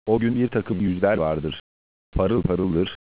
O gün bir takım yüzler vardır. Parıl parıldır,